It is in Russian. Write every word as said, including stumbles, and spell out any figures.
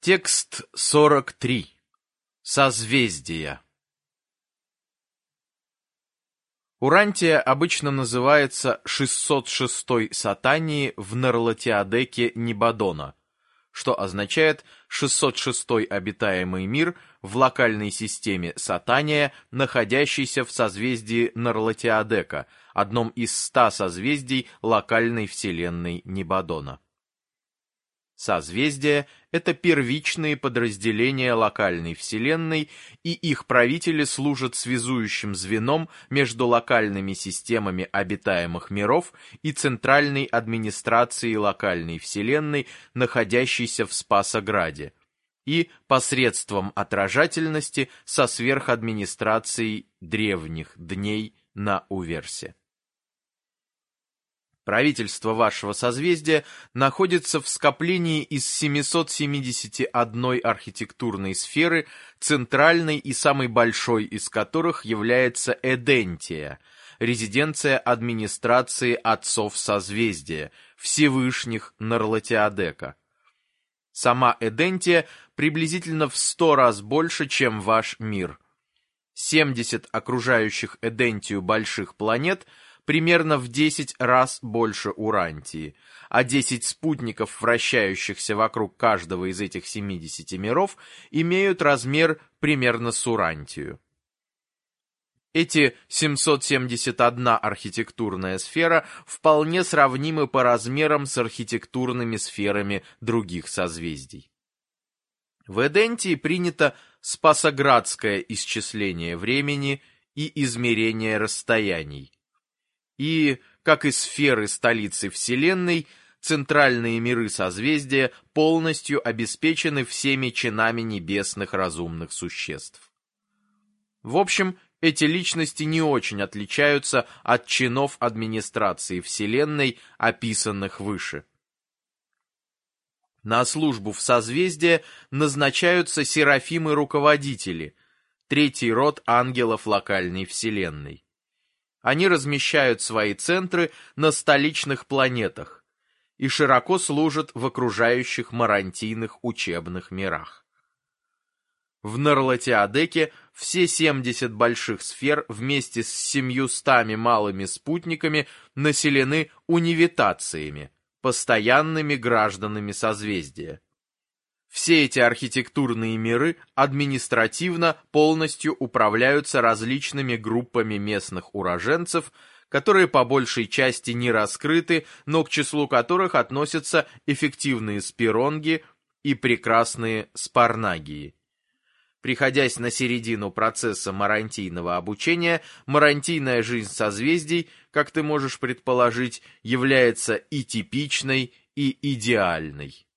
Текст сорок три. Созвездия. Урантия обычно называется шестьсот шестой Сатанией в Нарлатиадеке Нибадона, что означает шестьсот шестой обитаемый мир в локальной системе Сатания, находящийся в созвездии Нарлатиадека, одном из ста созвездий локальной вселенной Нибадона. Созвездия — это первичные подразделения локальной вселенной, и их правители служат связующим звеном между локальными системами обитаемых миров и центральной администрацией локальной вселенной, находящейся в Спасограде, и посредством отражательности со сверхадминистрацией древних дней на Уверсе. Правительство вашего созвездия находится в скоплении из семисот семидесяти одной архитектурной сферы, центральной и самой большой из которых является Эдентия, резиденция администрации отцов созвездия, Всевышних Нарлатиадека. Сама Эдентия приблизительно в сто раз больше, чем ваш мир. семьдесят окружающих Эдентию больших планет – примерно в десять раз больше Урантии, а десять спутников, вращающихся вокруг каждого из этих семидесяти миров, имеют размер примерно с Урантию. Эти семьсот семьдесят одна архитектурная сфера вполне сравнимы по размерам с архитектурными сферами других созвездий. В Эдентии принято спасоградское исчисление времени и измерение расстояний. И, как и сферы столицы Вселенной, центральные миры созвездия полностью обеспечены всеми чинами небесных разумных существ. В общем, эти личности не очень отличаются от чинов администрации Вселенной, описанных выше. На службу в созвездие назначаются серафимы-руководители, третий род ангелов локальной Вселенной. Они размещают свои центры на столичных планетах и широко служат в окружающих марантийных учебных мирах. В Нарлатиадеке все семьдесят больших сфер вместе с семьюстами малыми спутниками населены унивитациями, постоянными гражданами созвездия. Все эти архитектурные миры административно полностью управляются различными группами местных уроженцев, которые по большей части не раскрыты, но к числу которых относятся эффективные спиронги и прекрасные спарнагии. Приходясь на середину процесса марантийного обучения, марантийная жизнь созвездий, как ты можешь предположить, является и типичной, и идеальной.